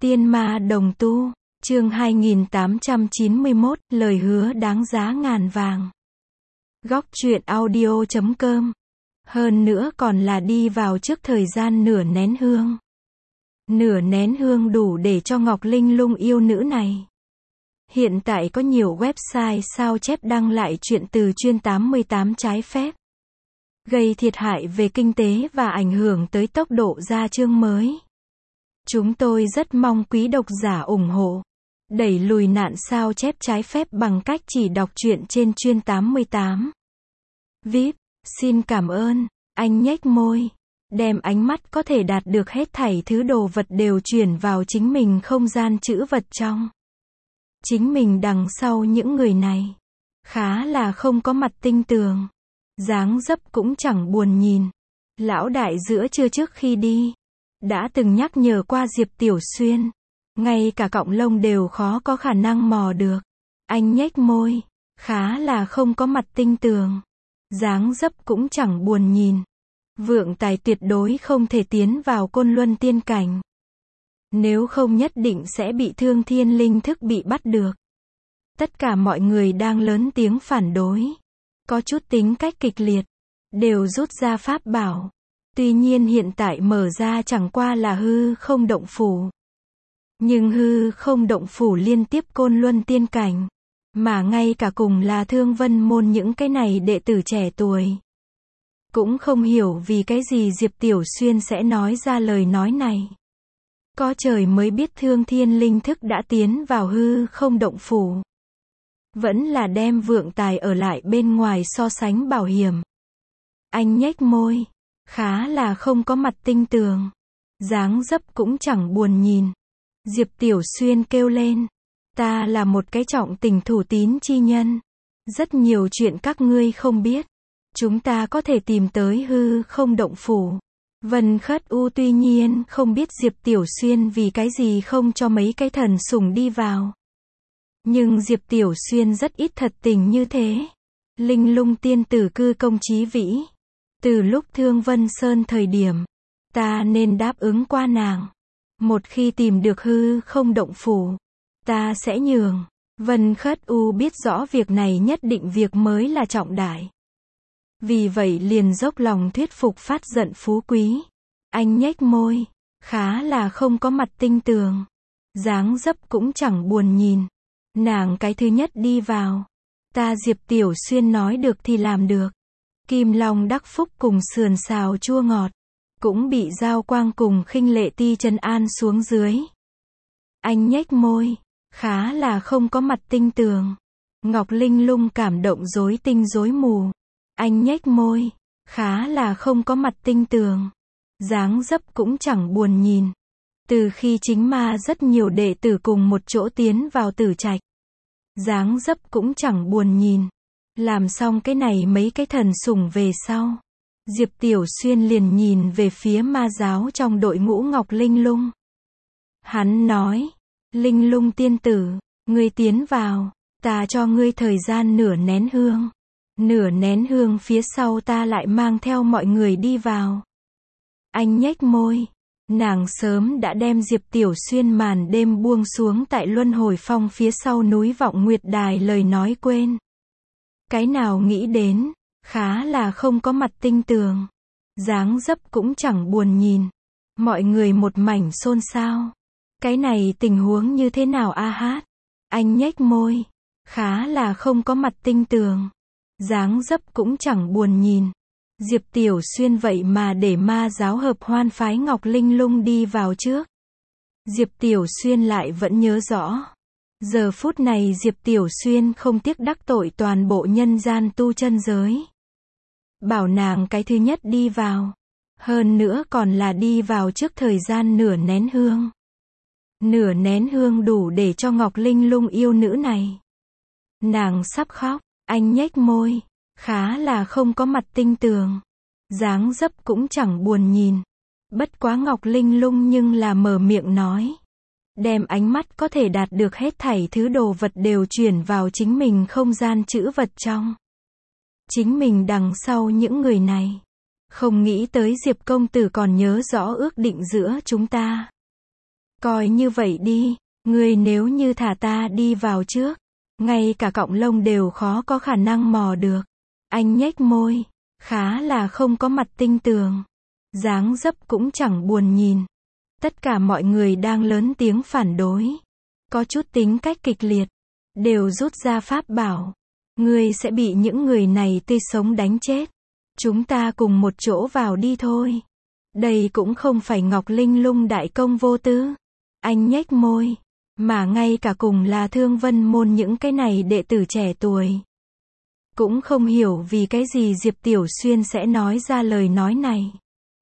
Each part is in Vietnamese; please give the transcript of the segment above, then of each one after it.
Tiên ma đồng tu, chương 2891, lời hứa đáng giá ngàn vàng. Góc truyện audio.com. Hơn nữa còn là đi vào trước thời gian nửa nén hương. Nửa nén hương đủ để cho Ngọc Linh Lung yêu nữ này. Hiện tại có nhiều website sao chép đăng lại chuyện từ chuyên 88 trái phép. Gây thiệt hại về kinh tế và ảnh hưởng tới tốc độ ra chương mới. Chúng tôi rất mong quý độc giả ủng hộ, đẩy lùi nạn sao chép trái phép bằng cách chỉ đọc truyện trên chuyên 88. VIP, xin cảm ơn, anh nhếch môi, đem ánh mắt có thể đạt được hết thảy thứ đồ vật đều chuyển vào chính mình không gian trữ vật trong. Chính mình đằng sau những người này, khá là không có mặt tinh tường, dáng dấp cũng chẳng buồn nhìn. Lão đại giữa trưa trước khi đi, đã từng nhắc nhở qua Diệp Tiểu Xuyên, ngay cả cọng lông đều khó có khả năng mò được. Anh nhếch môi, khá là không có mặt tinh tường, dáng dấp cũng chẳng buồn nhìn. Vượng tài tuyệt đối không thể tiến vào Côn Luân tiên cảnh. Nếu không nhất định sẽ bị Thương Thiên Linh Thức bị bắt được. Tất cả mọi người đang lớn tiếng phản đối, có chút tính cách kịch liệt, đều rút ra pháp bảo. Tuy nhiên hiện tại mở ra chẳng qua là hư không động phủ. Nhưng hư không động phủ liên tiếp Côn Luân tiên cảnh, mà ngay cả cùng là Thương Vân môn những cái này đệ tử trẻ tuổi. Cũng không hiểu vì cái gì Diệp Tiểu Xuyên sẽ nói ra lời nói này. Có trời mới biết Thương Thiên Linh Thức đã tiến vào hư không động phủ. Vẫn là đem vượng tài ở lại bên ngoài so sánh bảo hiểm. Anh nhếch môi, khá là không có mặt tinh tường, dáng dấp cũng chẳng buồn nhìn. Diệp Tiểu Xuyên kêu lên, ta là một cái trọng tình thủ tín chi nhân. Rất nhiều chuyện các ngươi không biết. Chúng ta có thể tìm tới hư không động phủ. Vân Khất U tuy nhiên không biết Diệp Tiểu Xuyên vì cái gì không cho mấy cái thần sủng đi vào. Nhưng Diệp Tiểu Xuyên rất ít thật tình như thế. Linh Lung tiên tử cư công chí vĩ. Từ lúc Thương Vân Sơn thời điểm, ta nên đáp ứng qua nàng. Một khi tìm được hư không động phủ, ta sẽ nhường. Vân Khất U biết rõ việc này nhất định việc mới là trọng đại. Vì vậy liền dốc lòng thuyết phục phát giận phú quý. Anh nhếch môi, khá là không có mặt tinh tường, dáng dấp cũng chẳng buồn nhìn. Nàng cái thứ nhất đi vào. Ta Diệp Tiểu Xuyên nói được thì làm được. Kim Long đắc phúc cùng sườn xào chua ngọt, cũng bị Giao Quang cùng Khinh Lệ Ti trấn an xuống dưới. Anh nhếch môi, khá là không có mặt tinh tường. Ngọc Linh Lung cảm động rối tinh rối mù. Anh nhếch môi, khá là không có mặt tinh tường, dáng dấp cũng chẳng buồn nhìn. Từ khi chính ma rất nhiều đệ tử cùng một chỗ tiến vào Tử Trạch, dáng dấp cũng chẳng buồn nhìn. Làm xong cái này mấy cái thần sủng về sau, Diệp Tiểu Xuyên liền nhìn về phía ma giáo trong đội ngũ Ngọc Linh Lung. Hắn nói, Linh Lung tiên tử, ngươi tiến vào, ta cho ngươi thời gian nửa nén hương. Nửa nén hương phía sau ta lại mang theo mọi người đi vào. Anh nhếch môi, nàng sớm đã đem Diệp Tiểu Xuyên màn đêm buông xuống tại Luân Hồi Phong phía sau núi Vọng Nguyệt Đài lời nói quên. Cái nào nghĩ đến, khá là không có mặt tinh tường, dáng dấp cũng chẳng buồn nhìn. Mọi người một mảnh xôn xao. Cái này tình huống như thế nào a hát? Anh nhếch môi, khá là không có mặt tinh tường, dáng dấp cũng chẳng buồn nhìn. Diệp Tiểu Xuyên vậy mà để ma giáo hợp hoan phái Ngọc Linh Lung đi vào trước. Diệp Tiểu Xuyên lại vẫn nhớ rõ. Giờ phút này Diệp Tiểu Xuyên không tiếc đắc tội toàn bộ nhân gian tu chân giới. Bảo nàng cái thứ nhất đi vào. Hơn nữa còn là đi vào trước thời gian nửa nén hương. Nửa nén hương đủ để cho Ngọc Linh Lung yêu nữ này. Nàng sắp khóc. Anh nhếch môi, khá là không có mặt tinh tường, dáng dấp cũng chẳng buồn nhìn. Bất quá Ngọc Linh Lung nhưng là mở miệng nói, đem ánh mắt có thể đạt được hết thảy thứ đồ vật đều chuyển vào chính mình không gian trữ vật trong. Chính mình đằng sau những người này, không nghĩ tới Diệp công tử còn nhớ rõ ước định giữa chúng ta. Coi như vậy đi, ngươi nếu như thả ta đi vào trước, ngay cả cọng lông đều khó có khả năng mò được. Anh nhếch môi, khá là không có mặt tinh tường. Dáng dấp cũng chẳng buồn nhìn. Tất cả mọi người đang lớn tiếng phản đối. Có chút tính cách kịch liệt. Đều rút ra pháp bảo. Ngươi sẽ bị những người này tươi sống đánh chết. Chúng ta cùng một chỗ vào đi thôi. Đây cũng không phải Ngọc Linh Lung đại công vô tư. Anh nhếch môi. Mà ngay cả cùng là Thương Vân môn những cái này đệ tử trẻ tuổi. Cũng không hiểu vì cái gì Diệp Tiểu Xuyên sẽ nói ra lời nói này.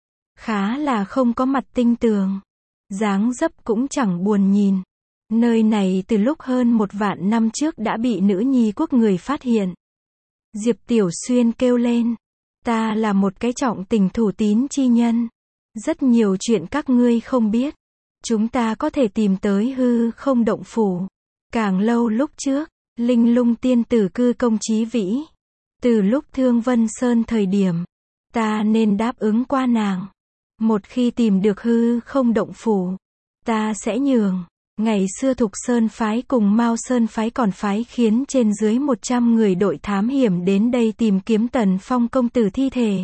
Khá là không có mặt tinh tường. Dáng dấp cũng chẳng buồn nhìn. Nơi này từ lúc hơn 1.000 năm trước đã bị nữ nhi quốc người phát hiện. Diệp Tiểu Xuyên kêu lên. Ta là một cái trọng tình thủ tín chi nhân. Rất nhiều chuyện các ngươi không biết. Chúng ta có thể tìm tới hư không động phủ. Càng lâu lúc trước, Linh Lung tiên tử cư công chí vĩ. Từ lúc Thương Vân Sơn thời điểm, ta nên đáp ứng qua nàng. Một khi tìm được hư không động phủ, ta sẽ nhường. Ngày xưa Thục Sơn phái cùng Mao Sơn phái còn phái khiến trên dưới 100 người đội thám hiểm đến đây tìm kiếm Tần Phong công tử thi thể.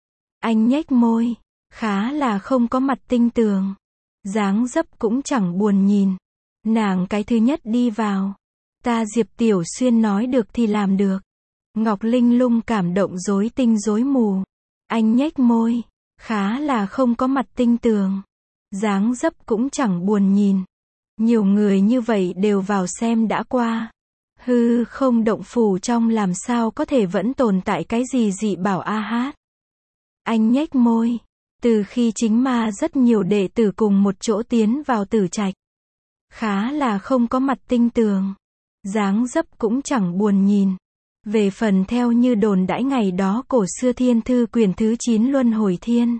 Anh nhếch môi, khá là không có mặt tinh tường. Dáng dấp cũng chẳng buồn nhìn. Nàng cái thứ nhất đi vào. Ta Diệp Tiểu Xuyên nói được thì làm được. Ngọc Linh Lung cảm động rối tinh rối mù. Anh nhếch môi, khá là không có mặt tinh tường. Dáng dấp cũng chẳng buồn nhìn. Nhiều người như vậy đều vào xem đã qua. Hư không động phủ trong làm sao có thể vẫn tồn tại cái gì dị bảo a hát. Anh nhếch môi. Từ khi chính ma rất nhiều đệ tử cùng một chỗ tiến vào Tử Trạch. Khá là không có mặt tinh tường. Dáng dấp cũng chẳng buồn nhìn. Về phần theo như đồn đãi ngày đó cổ xưa thiên thư quyển thứ 9 luân hồi thiên.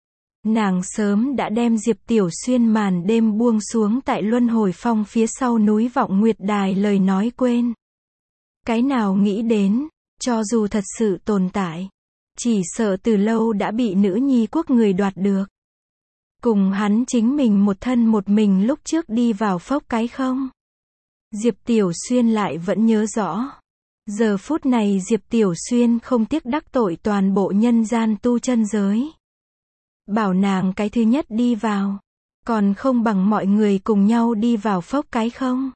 Nàng sớm đã đem Diệp Tiểu Xuyên màn đêm buông xuống tại luân hồi phong phía sau núi Vọng Nguyệt Đài lời nói quên. Cái nào nghĩ đến, cho dù thật sự tồn tại. Chỉ sợ từ lâu đã bị nữ nhi quốc người đoạt được. Cùng hắn chính mình một thân một mình lúc trước đi vào phốc cái không. Diệp Tiểu Xuyên lại vẫn nhớ rõ. Giờ phút này Diệp Tiểu Xuyên không tiếc đắc tội toàn bộ nhân gian tu chân giới. Bảo nàng cái thứ nhất đi vào. Còn không bằng mọi người cùng nhau đi vào phốc cái không.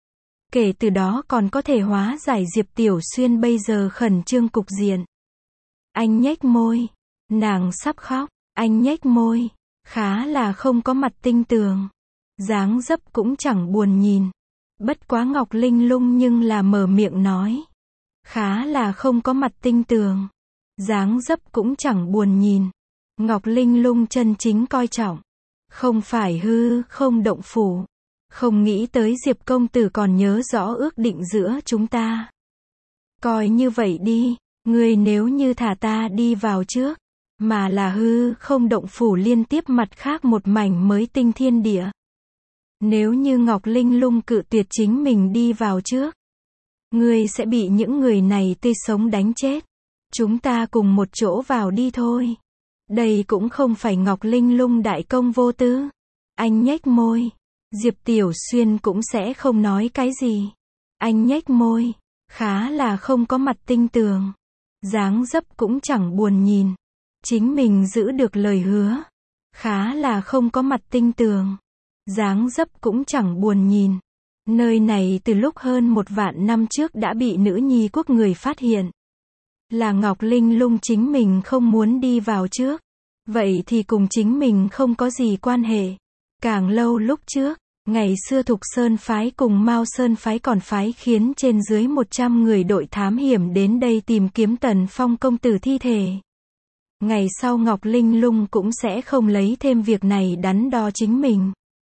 Kể từ đó còn có thể hóa giải Diệp Tiểu Xuyên bây giờ khẩn trương cục diện. Anh nhếch môi. Nàng sắp khóc. Anh nhếch môi. Khá là không có mặt tinh tường. Dáng dấp cũng chẳng buồn nhìn. Bất quá Ngọc Linh Lung nhưng là mở miệng nói. Khá là không có mặt tinh tường. Dáng dấp cũng chẳng buồn nhìn. Ngọc Linh Lung chân chính coi trọng. Không phải hư không động phủ. Không nghĩ tới Diệp công tử còn nhớ rõ ước định giữa chúng ta. Coi như vậy đi. Ngươi nếu như thả ta đi vào trước, mà là hư không động phủ liên tiếp mặt khác một mảnh mới tinh thiên địa. Nếu như Ngọc Linh Lung cự tuyệt chính mình đi vào trước, ngươi sẽ bị những người này tươi sống đánh chết. Chúng ta cùng một chỗ vào đi thôi. Đây cũng không phải Ngọc Linh Lung đại công vô tư. Anh nhếch môi. Diệp Tiểu Xuyên cũng sẽ không nói cái gì. Anh nhếch môi. Khá là không có mặt tinh tường. Dáng dấp cũng chẳng buồn nhìn. Chính mình giữ được lời hứa. Khá là không có mặt tinh tường. Dáng dấp cũng chẳng buồn nhìn. Nơi này từ lúc hơn 1.000 năm trước đã bị nữ nhi quốc người phát hiện. Là Ngọc Linh Lung chính mình không muốn đi vào trước. Vậy thì cùng chính mình không có gì quan hệ. Càng lâu lúc trước, ngày xưa Thục Sơn phái cùng Mao Sơn phái còn phái khiến trên dưới 100 người đội thám hiểm đến đây tìm kiếm Tần Phong công tử thi thể. Ngày sau Ngọc Linh Lung cũng sẽ không lấy thêm việc này đắn đo chính mình.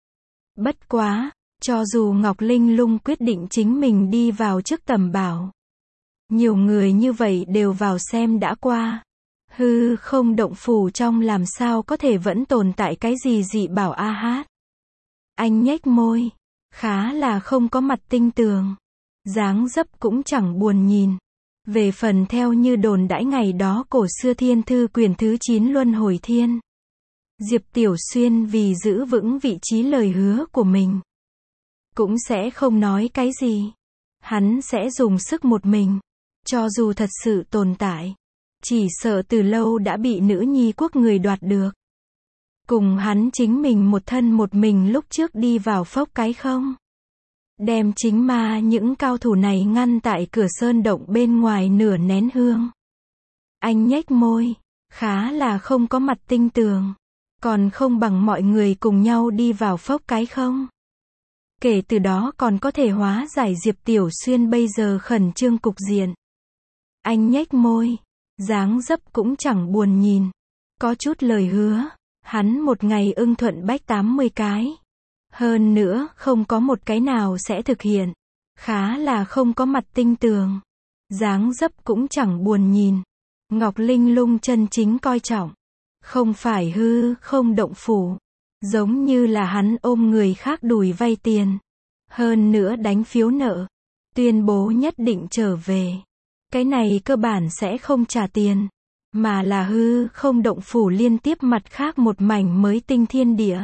Bất quá, cho dù Ngọc Linh Lung quyết định chính mình đi vào trước tầm bảo. Nhiều người như vậy đều vào xem đã qua. Hư không động phủ trong làm sao có thể vẫn tồn tại cái gì dị bảo a hát. Anh nhếch môi. Khá là không có mặt tinh tường. Dáng dấp cũng chẳng buồn nhìn. Về phần theo như đồn đãi ngày đó cổ xưa thiên thư quyển thứ 9 luân hồi thiên. Diệp Tiểu Xuyên vì giữ vững vị trí lời hứa của mình, cũng sẽ không nói cái gì. Hắn sẽ dùng sức một mình. Cho dù thật sự tồn tại, chỉ sợ từ lâu đã bị nữ nhi quốc người đoạt được. Cùng hắn chính mình một thân một mình lúc trước đi vào phốc cái không. Đem chính ma những cao thủ này ngăn tại cửa sơn động bên ngoài nửa nén hương. Anh nhếch môi, khá là không có mặt tinh tường. Còn không bằng mọi người cùng nhau đi vào phốc cái không. Kể từ đó còn có thể hóa giải Diệp Tiểu Xuyên bây giờ khẩn trương cục diện. Anh nhếch môi, dáng dấp cũng chẳng buồn nhìn. Có chút lời hứa, hắn một ngày ưng thuận bách 80 cái. Hơn nữa, không có một cái nào sẽ thực hiện. Khá là không có mặt tinh tường. Dáng dấp cũng chẳng buồn nhìn. Ngọc Linh Lung chân chính coi trọng. Không phải hư không động phủ. Giống như là hắn ôm người khác đùi vay tiền. Hơn nữa đánh phiếu nợ. Tuyên bố nhất định trở về. Cái này cơ bản sẽ không trả tiền. Mà là hư không động phủ liên tiếp mặt khác một mảnh mới tinh thiên địa.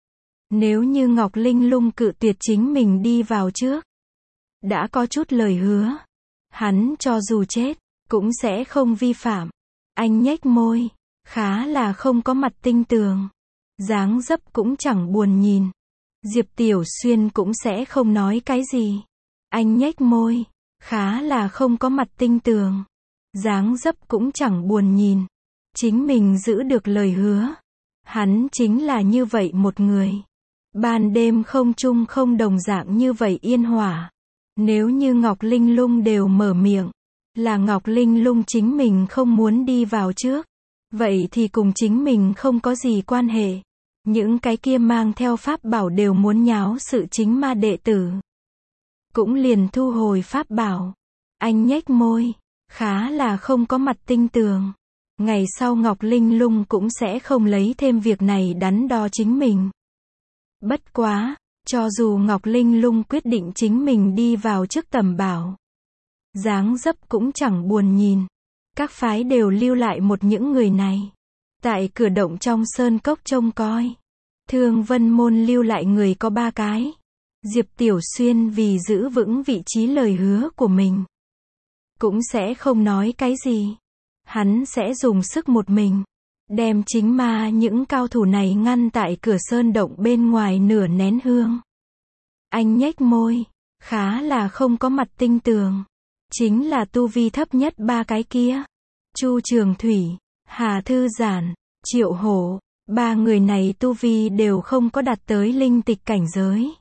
Nếu như Ngọc Linh Lung cự tuyệt chính mình đi vào trước. Đã có chút lời hứa. Hắn cho dù chết, cũng sẽ không vi phạm. Anh nhếch môi. Khá là không có mặt tinh tường. Dáng dấp cũng chẳng buồn nhìn. Diệp Tiểu Xuyên cũng sẽ không nói cái gì. Anh nhếch môi. Khá là không có mặt tinh tường. Dáng dấp cũng chẳng buồn nhìn. Chính mình giữ được lời hứa. Hắn chính là như vậy một người. Ban đêm không chung không đồng dạng như vậy yên hòa. Nếu như Ngọc Linh Lung đều mở miệng, là Ngọc Linh Lung chính mình không muốn đi vào trước. Vậy thì cùng chính mình không có gì quan hệ. Những cái kia mang theo pháp bảo đều muốn nháo sự chính ma đệ tử. Cũng liền thu hồi pháp bảo. Anh nhếch môi. Khá là không có mặt tinh tường. Ngày sau Ngọc Linh Lung cũng sẽ không lấy thêm việc này đắn đo chính mình. Bất quá, cho dù Ngọc Linh Lung quyết định chính mình đi vào trước tầm bảo. Dáng dấp cũng chẳng buồn nhìn. Các phái đều lưu lại một những người này. Tại cửa động trong sơn cốc trông coi. Thương Vân Môn lưu lại người có 3 cái. Diệp Tiểu Xuyên vì giữ vững vị trí lời hứa của mình. Cũng sẽ không nói cái gì. Hắn sẽ dùng sức một mình. Đem chính ma những cao thủ này ngăn tại cửa sơn động bên ngoài nửa nén hương. Anh nhếch môi. Khá là không có mặt tinh tường. Chính là tu vi thấp nhất 3 cái kia. Chu Trường Thủy, Hà Thư Giản, Triệu Hổ. 3 người này tu vi đều không có đạt tới linh tịch cảnh giới.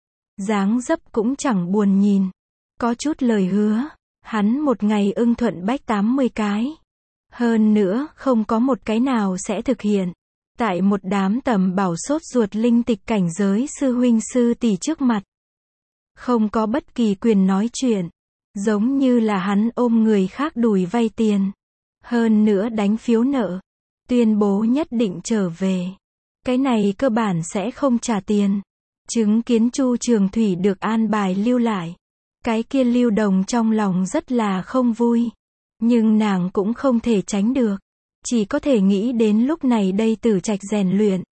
Dáng dấp cũng chẳng buồn nhìn. Có chút lời hứa. Hắn một ngày ưng thuận bách 80 cái. Hơn nữa, không có một cái nào sẽ thực hiện. Tại một đám tầm bảo sốt ruột linh tịch cảnh giới sư huynh sư tỷ trước mặt. Không có bất kỳ quyền nói chuyện. Giống như là hắn ôm người khác đùi vay tiền. Hơn nữa đánh phiếu nợ. Tuyên bố nhất định trở về. Cái này cơ bản sẽ không trả tiền. Chứng kiến Chu Trường Thủy được an bài lưu lại. Cái kia Lưu Đồng trong lòng rất là không vui. Nhưng nàng cũng không thể tránh được. Chỉ có thể nghĩ đến lúc này đây Tử Trạch rèn luyện.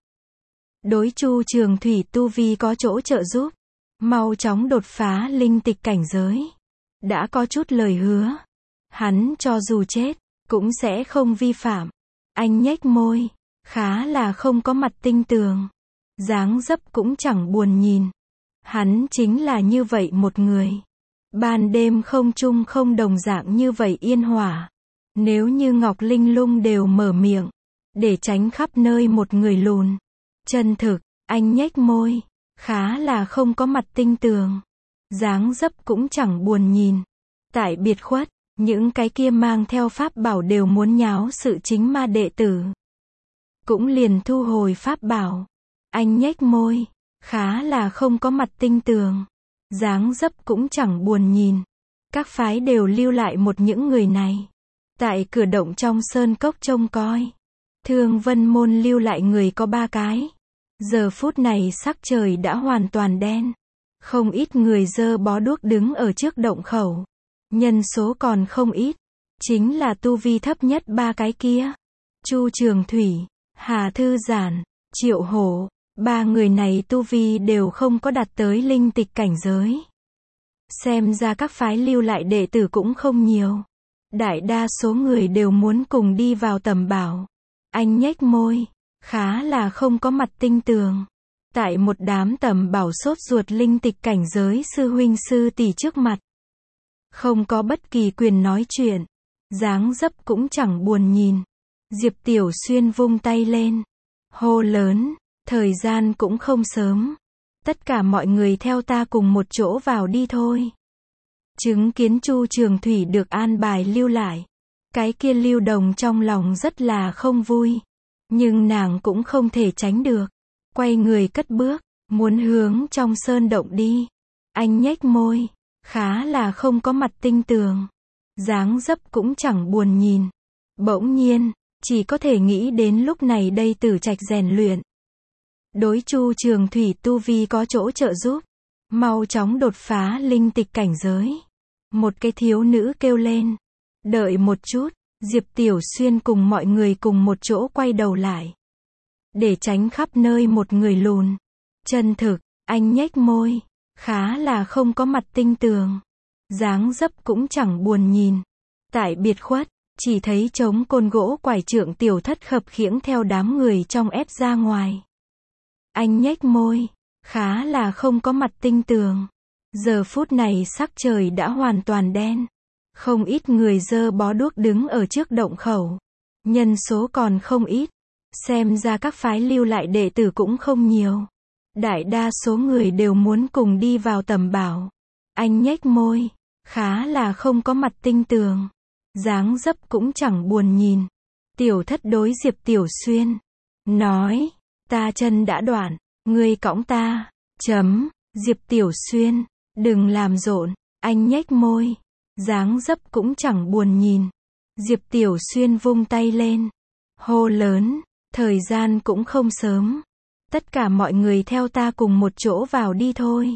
Đối Chu Trường Thủy tu vi có chỗ trợ giúp. Mau chóng đột phá linh tịch cảnh giới. Đã có chút lời hứa. Hắn cho dù chết, cũng sẽ không vi phạm. Anh nhếch môi. Khá là không có mặt tinh tường. Dáng dấp cũng chẳng buồn nhìn. Hắn chính là như vậy một người. Ban đêm không chung không đồng dạng như vậy yên hòa. Nếu như Ngọc Linh Lung đều mở miệng. Để tránh khắp nơi một người lùn. Chân thực, anh nhếch môi. Khá là không có mặt tinh tường. Dáng dấp cũng chẳng buồn nhìn. Tại biệt khuất, những cái kia mang theo pháp bảo đều muốn nháo sự chính ma đệ tử. Cũng liền thu hồi pháp bảo. Anh nhếch môi. Khá là không có mặt tinh tường. Dáng dấp cũng chẳng buồn nhìn. Các phái đều lưu lại một những người này. Tại cửa động trong sơn cốc trông coi. Thương Vân Môn lưu lại người có 3 cái. Giờ phút này sắc trời đã hoàn toàn đen. Không ít người dơ bó đuốc đứng ở trước động khẩu. Nhân số còn không ít. Chính là tu vi thấp nhất 3 cái kia. Chu Trường Thủy, Hà Thư Giản, Triệu Hổ, ba người này tu vi đều không có đạt tới linh tịch cảnh giới. Xem ra các phái lưu lại đệ tử cũng không nhiều. Đại đa số người đều muốn cùng đi vào tầm bảo. Anh nhếch môi, khá là không có mặt tinh tường. Tại một đám tầm bảo sốt ruột linh tịch cảnh giới sư huynh sư tỷ trước mặt. Không có bất kỳ quyền nói chuyện. Dáng dấp cũng chẳng buồn nhìn. Diệp Tiểu Xuyên vung tay lên. Hô lớn, thời gian cũng không sớm. Tất cả mọi người theo ta cùng một chỗ vào đi thôi. Chứng kiến Chu Trường Thủy được an bài lưu lại. Cái kia Lưu Đồng trong lòng rất là không vui. Nhưng nàng cũng không thể tránh được. Quay người cất bước, muốn hướng trong sơn động đi. Anh nhếch môi, khá là không có mặt tinh tường. Dáng dấp cũng chẳng buồn nhìn. Bỗng nhiên, chỉ có thể nghĩ đến lúc này đây Tử Trạch rèn luyện. Đối Chu Trường Thủy tu vi có chỗ trợ giúp. Mau chóng đột phá linh tịch cảnh giới. Một cái thiếu nữ kêu lên. Đợi một chút, Diệp Tiểu Xuyên cùng mọi người cùng một chỗ quay đầu lại. Để tránh khắp nơi một người lùn. Chân thực, anh nhếch môi. Khá là không có mặt tinh tường. Dáng dấp cũng chẳng buồn nhìn. Tại biệt khuất, chỉ thấy trống côn gỗ quải trượng Tiểu Thất khập khiễng theo đám người trong ép ra ngoài. Anh nhếch môi. Khá là không có mặt tinh tường. Giờ phút này sắc trời đã hoàn toàn đen. Không ít người giơ bó đuốc đứng ở trước động khẩu. Nhân số còn không ít. Xem ra các phái lưu lại đệ tử cũng không nhiều. Đại đa số người đều muốn cùng đi vào tầm bảo. Anh nhếch môi. Khá là không có mặt tinh tường. Dáng dấp cũng chẳng buồn nhìn. Tiểu Thất đối Diệp Tiểu Xuyên. Nói. Ta chân đã đoạn. Ngươi cõng ta. Diệp Tiểu Xuyên. Đừng làm rộn. Anh nhếch môi. Dáng dấp cũng chẳng buồn nhìn. Diệp Tiểu Xuyên vung tay lên. Hô lớn. Thời gian cũng không sớm. Tất cả mọi người theo ta cùng một chỗ vào đi thôi.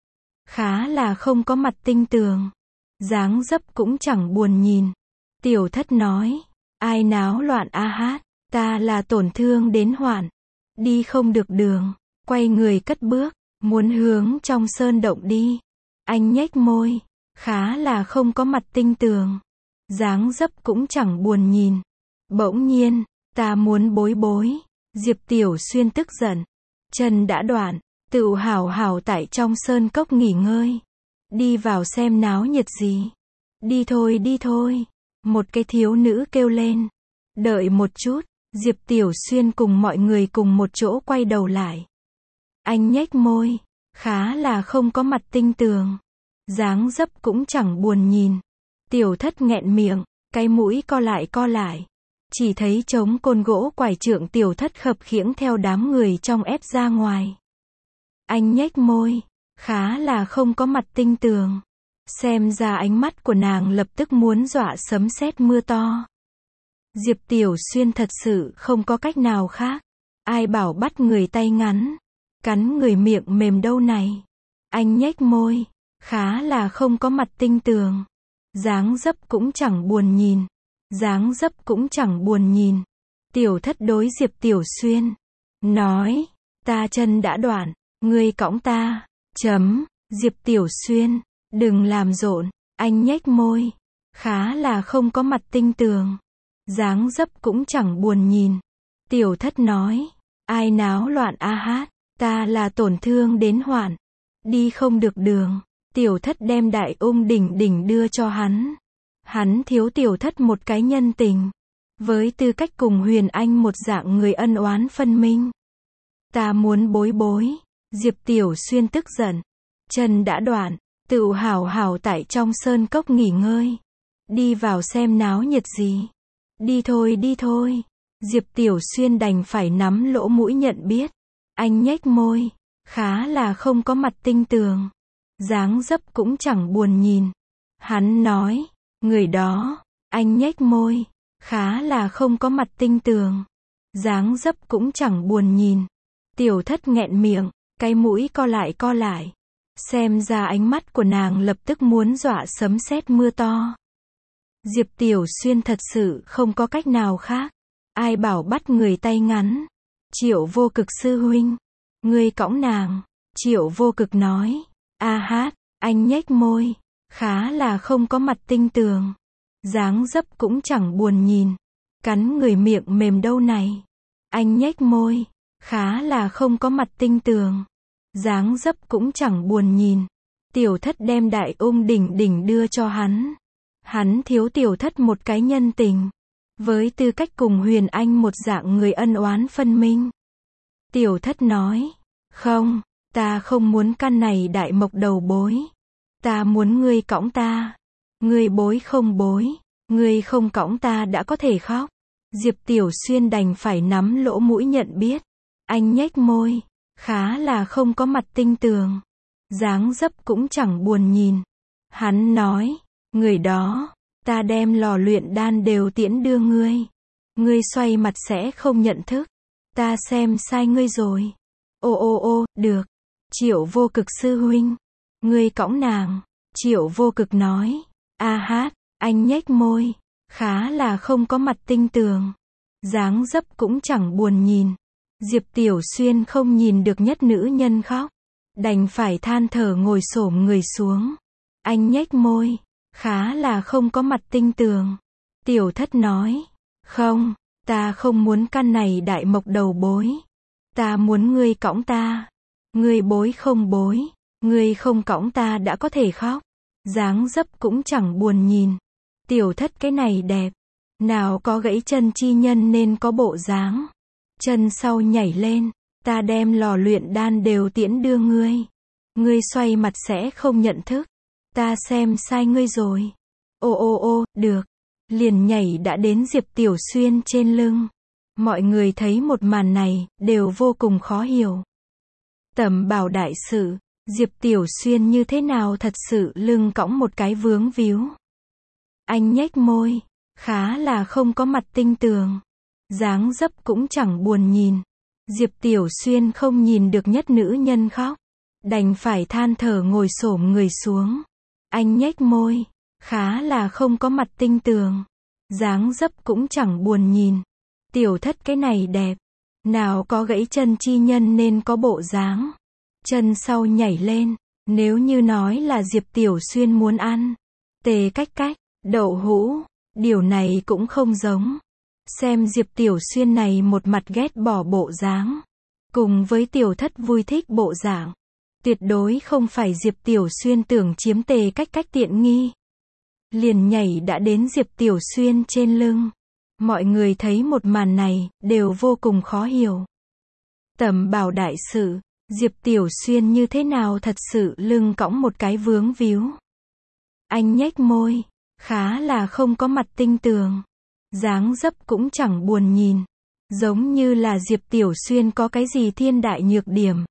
Khá là không có mặt tinh tường. Dáng dấp cũng chẳng buồn nhìn. Tiểu Thất nói. Ai náo loạn a hát. Ta là tổn thương đến hoạn. Đi không được đường. Quay người cất bước. Muốn hướng trong sơn động đi. Anh nhếch môi. Khá là không có mặt tinh tường. Dáng dấp cũng chẳng buồn nhìn. Bỗng nhiên, ta muốn bối bối. Diệp Tiểu Xuyên tức giận. Chân đã đoạn. Tự hảo hảo tại trong sơn cốc nghỉ ngơi. Đi vào xem náo nhiệt gì. Đi thôi đi thôi. Một cái thiếu nữ kêu lên. Đợi một chút. Diệp Tiểu Xuyên cùng mọi người cùng một chỗ quay đầu lại. Anh nhếch môi. Khá là không có mặt tinh tường. Dáng dấp cũng chẳng buồn nhìn. Tiểu Thất nghẹn miệng. Cái mũi co lại. Chỉ thấy trống côn gỗ quải trượng Tiểu Thất khập khiễng theo đám người trong ép ra ngoài. Anh nhếch môi. Khá là không có mặt tinh tường. Xem ra ánh mắt của nàng lập tức muốn dọa sấm sét mưa to. Diệp Tiểu Xuyên thật sự không có cách nào khác. Ai bảo bắt người tay ngắn. Cắn người miệng mềm đâu này. Anh nhếch môi. Khá là không có mặt tinh tường. Dáng dấp cũng chẳng buồn nhìn. Dáng dấp cũng chẳng buồn nhìn. Tiểu Thất đối Diệp Tiểu Xuyên. Nói. Ta chân đã đoạn. Ngươi cõng ta. Diệp Tiểu Xuyên. Đừng làm rộn. Anh nhếch môi. Khá là không có mặt tinh tường. Dáng dấp cũng chẳng buồn nhìn. Tiểu Thất nói. Ai náo loạn a hát. Ta là tổn thương đến hoạn. Đi không được đường. Tiểu Thất đem Đại Ung đỉnh đỉnh đưa cho hắn. Hắn thiếu Tiểu Thất một cái nhân tình. Với tư cách cùng Huyền Anh một dạng người ân oán phân minh. Ta muốn bối bối. Diệp Tiểu Xuyên tức giận. Chân đã đoạn. Tự hảo hảo tại trong sơn cốc nghỉ ngơi. Đi vào xem náo nhiệt gì. Đi thôi đi thôi. Diệp Tiểu Xuyên đành phải nắm lỗ mũi nhận biết. Anh nhếch môi. Khá là không có mặt tinh tường. Dáng dấp cũng chẳng buồn nhìn. Hắn nói. Người đó. Anh nhếch môi. Khá là không có mặt tinh tường. Dáng dấp cũng chẳng buồn nhìn. Tiểu Thất nghẹn miệng. Cái mũi co lại. Xem ra ánh mắt của nàng lập tức muốn dọa sấm sét mưa to. Diệp Tiểu Xuyên thật sự không có cách nào khác. Ai bảo bắt người tay ngắn. Triệu Vô Cực sư huynh, ngươi cõng nàng. Triệu Vô Cực nói. A hát, anh nhếch môi, khá là không có mặt tinh tường. Dáng dấp cũng chẳng buồn nhìn. Cắn người miệng mềm đâu này. Anh nhếch môi, khá là không có mặt tinh tường. Dáng dấp cũng chẳng buồn nhìn. Tiểu thất đem Đại Ung đỉnh đỉnh đưa cho hắn. Hắn thiếu tiểu thất một cái nhân tình. Với tư cách cùng Huyền Anh một dạng người ân oán phân minh. Tiểu thất nói. Không, ta không muốn căn này đại mộc đầu bối. Ta muốn ngươi cõng ta. Ngươi bối không bối. Ngươi không cõng ta đã có thể khóc. Diệp Tiểu Xuyên đành phải nắm lỗ mũi nhận biết. Anh nhếch môi, khá là không có mặt tinh tường. Dáng dấp cũng chẳng buồn nhìn. Hắn nói, người đó, ta đem lò luyện đan đều tiễn đưa ngươi. Ngươi xoay mặt sẽ không nhận thức. Ta xem sai ngươi rồi. Ô, được. Triệu Vô Cực sư huynh, ngươi cõng nàng. Triệu Vô Cực nói. A hát, anh nhếch môi, khá là không có mặt tinh tường. Dáng dấp cũng chẳng buồn nhìn. Diệp Tiểu Xuyên không nhìn được nhất nữ nhân khóc. Đành phải than thở ngồi xổm người xuống. Anh nhếch môi, khá là không có mặt tinh tường. Tiểu thất nói. Không, ta không muốn căn này đại mộc đầu bối. Ta muốn ngươi cõng ta. Ngươi bối không bối. Ngươi không cõng ta đã có thể khóc. Dáng dấp cũng chẳng buồn nhìn. Tiểu thất cái này đẹp. Nào có gãy chân chi nhân nên có bộ dáng. Chân sau nhảy lên. Ta đem lò luyện đan đều tiễn đưa ngươi. Ngươi xoay mặt sẽ không nhận thức. Ta xem sai ngươi rồi. Ô, được. Liền nhảy đã đến Diệp Tiểu Xuyên trên lưng. Mọi người thấy một màn này, đều vô cùng khó hiểu. Tẩm Bảo đại sự, Diệp Tiểu Xuyên như thế nào thật sự lưng cõng một cái vướng víu. Anh nhếch môi, khá là không có mặt tinh tường. Dáng dấp cũng chẳng buồn nhìn. Diệp Tiểu Xuyên không nhìn được nhất nữ nhân khóc. Đành phải than thở ngồi xổm người xuống. Anh nhếch môi, khá là không có mặt tinh tường. Dáng dấp cũng chẳng buồn nhìn. Tiểu thất cái này đẹp. Nào có gãy chân chi nhân nên có bộ dáng. Chân sau nhảy lên. Nếu như nói là Diệp Tiểu Xuyên muốn ăn tê cách, đậu hũ, điều này cũng không giống. Xem Diệp Tiểu Xuyên này một mặt ghét bỏ bộ dáng. Cùng với tiểu thất vui thích bộ dạng. Tuyệt đối không phải Diệp Tiểu Xuyên tưởng chiếm tê cách tiện nghi. Liền nhảy đã đến Diệp Tiểu Xuyên trên lưng. Mọi người thấy một màn này, đều vô cùng khó hiểu. Tẩm Bảo đại sự, Diệp Tiểu Xuyên như thế nào thật sự lưng cõng một cái vướng víu. Anh nhếch môi, khá là không có mặt tinh tường. Dáng dấp cũng chẳng buồn nhìn. Giống như là Diệp Tiểu Xuyên có cái gì thiên đại nhược điểm.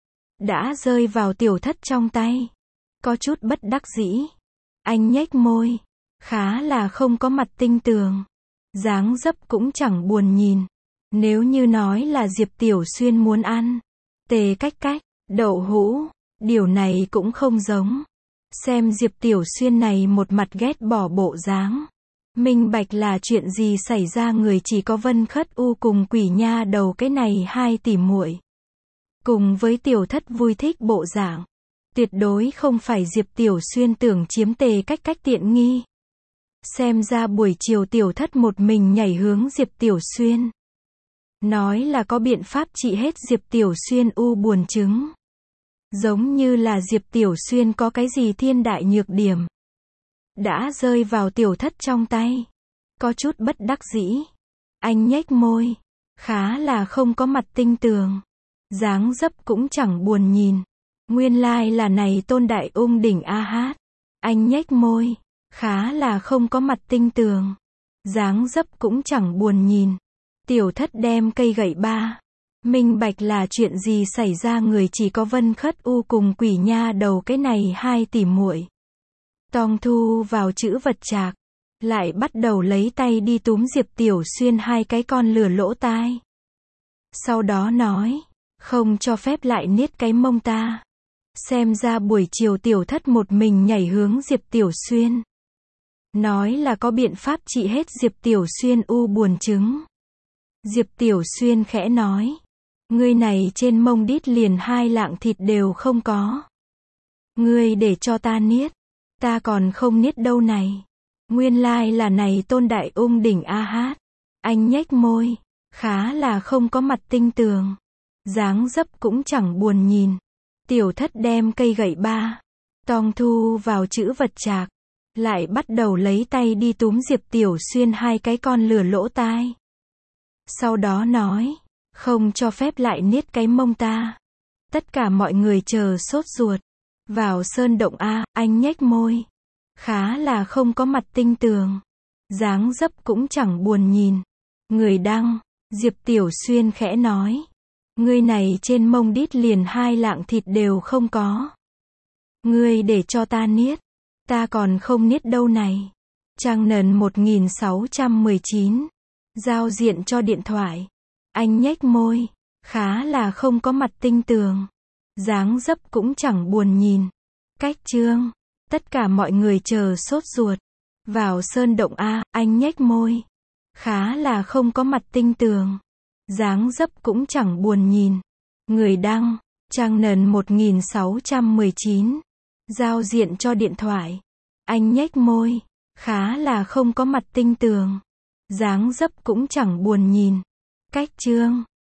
Đã rơi vào tiểu thất trong tay. Có chút bất đắc dĩ. Anh nhếch môi, khá là không có mặt tinh tường. Dáng dấp cũng chẳng buồn nhìn. Nếu như nói là Diệp Tiểu Xuyên muốn ăn tê cách, đậu hũ, điều này cũng không giống. Xem Diệp Tiểu Xuyên này một mặt ghét bỏ bộ dáng. Minh bạch là chuyện gì xảy ra, người chỉ có Vân Khất U cùng Quỷ Nha Đầu cái này hai tỷ muội. Cùng với tiểu thất vui thích bộ dạng. Tuyệt đối không phải Diệp Tiểu Xuyên tưởng chiếm tê cách tiện nghi. Xem ra buổi chiều tiểu thất một mình nhảy hướng Diệp Tiểu Xuyên. Nói là có biện pháp trị hết Diệp Tiểu Xuyên u buồn chứng. Giống như là Diệp Tiểu Xuyên có cái gì thiên đại nhược điểm. Đã rơi vào tiểu thất trong tay. Có chút bất đắc dĩ. Anh nhếch môi, khá là không có mặt tinh tường. Dáng dấp cũng chẳng buồn nhìn. Nguyên lai là này Tôn Đại Ung đỉnh A hát. Anh nhếch môi, khá là không có mặt tinh tường. Dáng dấp cũng chẳng buồn nhìn. Tiểu thất đem cây gậy ba. Minh bạch là chuyện gì xảy ra, người chỉ có Vân Khất U cùng Quỷ Nha Đầu cái này hai tỷ muội. Tong thu vào chữ vật trạc. Lại bắt đầu lấy tay đi túm Diệp Tiểu Xuyên hai cái con lửa lỗ tai. Sau đó nói, không cho phép lại niết cái mông ta. Xem ra buổi chiều tiểu thất một mình nhảy hướng Diệp Tiểu Xuyên. Nói là có biện pháp trị hết Diệp Tiểu Xuyên u buồn chứng. Diệp Tiểu Xuyên khẽ nói, Ngươi này trên mông đít liền 2 lạng thịt đều không có. Ngươi để cho ta niết. Ta còn không niết đâu này. Nguyên lai là này Tôn Đại Ung đỉnh A Hát. Anh nhếch môi. Khá là không có mặt tinh tường. Dáng dấp cũng chẳng buồn nhìn. Tiểu thất đem cây gậy ba tong thu vào chữ vật trạc. Lại bắt đầu lấy tay đi túm Diệp Tiểu Xuyên 2 cái con lửa lỗ tai. Sau đó nói, không cho phép lại niết cái mông ta. Tất cả mọi người chờ sốt ruột. Vào sơn động A, anh nhếch môi. Khá là không có mặt tinh tường. Dáng dấp cũng chẳng buồn nhìn. Người đăng, Diệp Tiểu Xuyên khẽ nói. Ngươi này trên mông đít liền 2 lạng thịt đều không có. Ngươi để cho ta niết. Ta còn không niết đâu này. Trang nần 1619. Giao diện cho điện thoại. Anh nhếch môi. Khá là không có mặt tinh tường. Dáng dấp cũng chẳng buồn nhìn. Cách chương. Tất cả mọi người chờ sốt ruột. Vào sơn động A, anh nhếch môi. Khá là không có mặt tinh tường. Dáng dấp cũng chẳng buồn nhìn. Người đăng. Trang nần 1619. Giao diện cho điện thoại. Anh nhếch môi. Khá là không có mặt tinh tường. Dáng dấp cũng chẳng buồn nhìn. Cách chương.